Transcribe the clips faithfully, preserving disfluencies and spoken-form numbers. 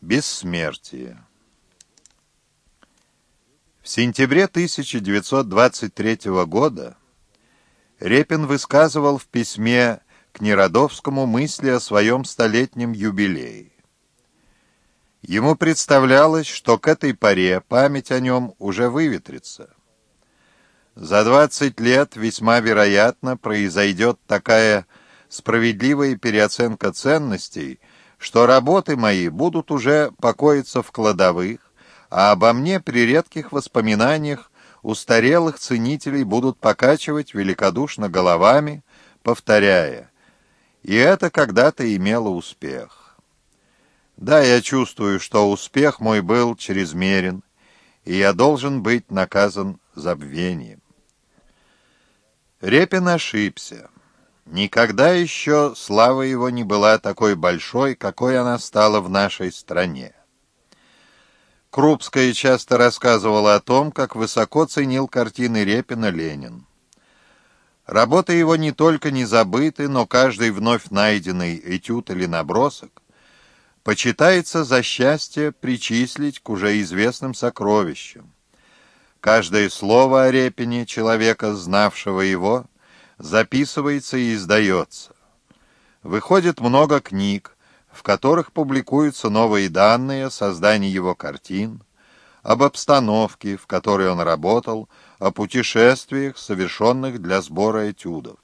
Бессмертие. В сентябре тысяча девятьсот двадцать третьего года Репин высказывал в письме к Неродовскому мысли о своем столетнем юбилее. Ему представлялось, что к этой поре память о нем уже выветрится. За двадцать лет весьма вероятно произойдет такая справедливая переоценка ценностей, что работы мои будут уже покоиться в кладовых, а обо мне при редких воспоминаниях устарелых ценителей будут покачивать великодушно головами, повторяя: «И это когда-то имело успех». Да, я чувствую, что успех мой был чрезмерен, и я должен быть наказан забвением. Репин ошибся. Никогда еще слава его не была такой большой, какой она стала в нашей стране. Крупская часто рассказывала о том, как высоко ценил картины Репина Ленин. Работы его не только не забыты, но каждый вновь найденный этюд или набросок почитается за счастье причислить к уже известным сокровищам. Каждое слово о Репине, человека, знавшего его, записывается и издается. Выходит много книг, в которых публикуются новые данные о создании его картин, об обстановке, в которой он работал, о путешествиях, совершенных для сбора этюдов.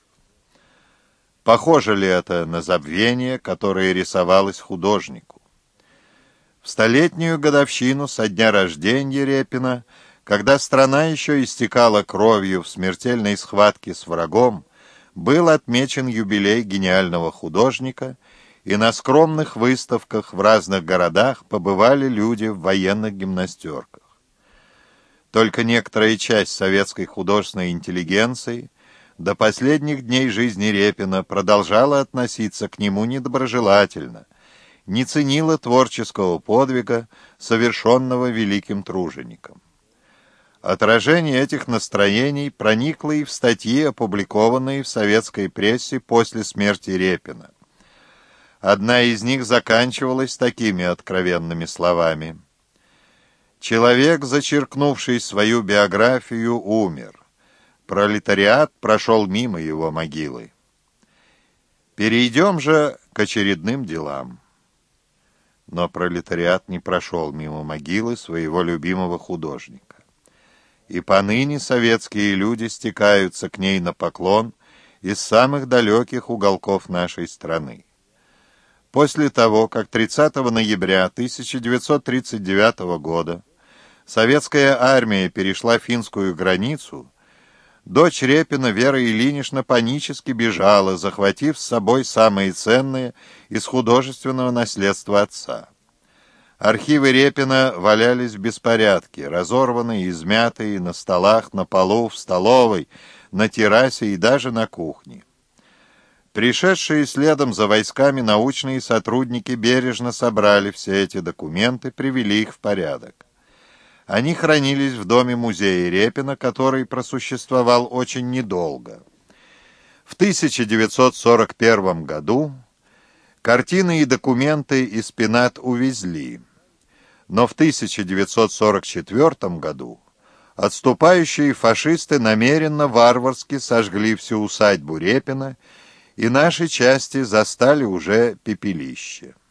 Похоже ли это на забвение, которое рисовалось художнику? В столетнюю годовщину со дня рождения Репина, когда страна еще истекала кровью в смертельной схватке с врагом, был отмечен юбилей гениального художника, и на скромных выставках в разных городах побывали люди в военных гимнастерках. Только некоторая часть советской художественной интеллигенции до последних дней жизни Репина продолжала относиться к нему недоброжелательно, не ценила творческого подвига, совершенного великим тружеником. Отражение этих настроений проникло и в статьи, опубликованные в советской прессе после смерти Репина. Одна из них заканчивалась такими откровенными словами: «Человек, зачеркнувший свою биографию, умер. Пролетариат прошел мимо его могилы. Перейдем же к очередным делам». Но пролетариат не прошел мимо могилы своего любимого художника. И поныне советские люди стекаются к ней на поклон из самых далеких уголков нашей страны. После того, как тридцатого ноября тысяча девятьсот тридцать девятого года советская армия перешла финскую границу, дочь Репина Вера Ильинична панически бежала, захватив с собой самые ценные из художественного наследства отца. Архивы Репина валялись в беспорядке, разорванные, измятые на столах, на полу, в столовой, на террасе и даже на кухне. Пришедшие следом за войсками научные сотрудники бережно собрали все эти документы, привели их в порядок. Они хранились в доме-музее Репина, который просуществовал очень недолго. В тысяча девятьсот сорок первом году картины и документы из пенат увезли, но в тысяча девятьсот сорок четвёртом году отступающие фашисты намеренно варварски сожгли всю усадьбу Репина, и наши части застали уже пепелище.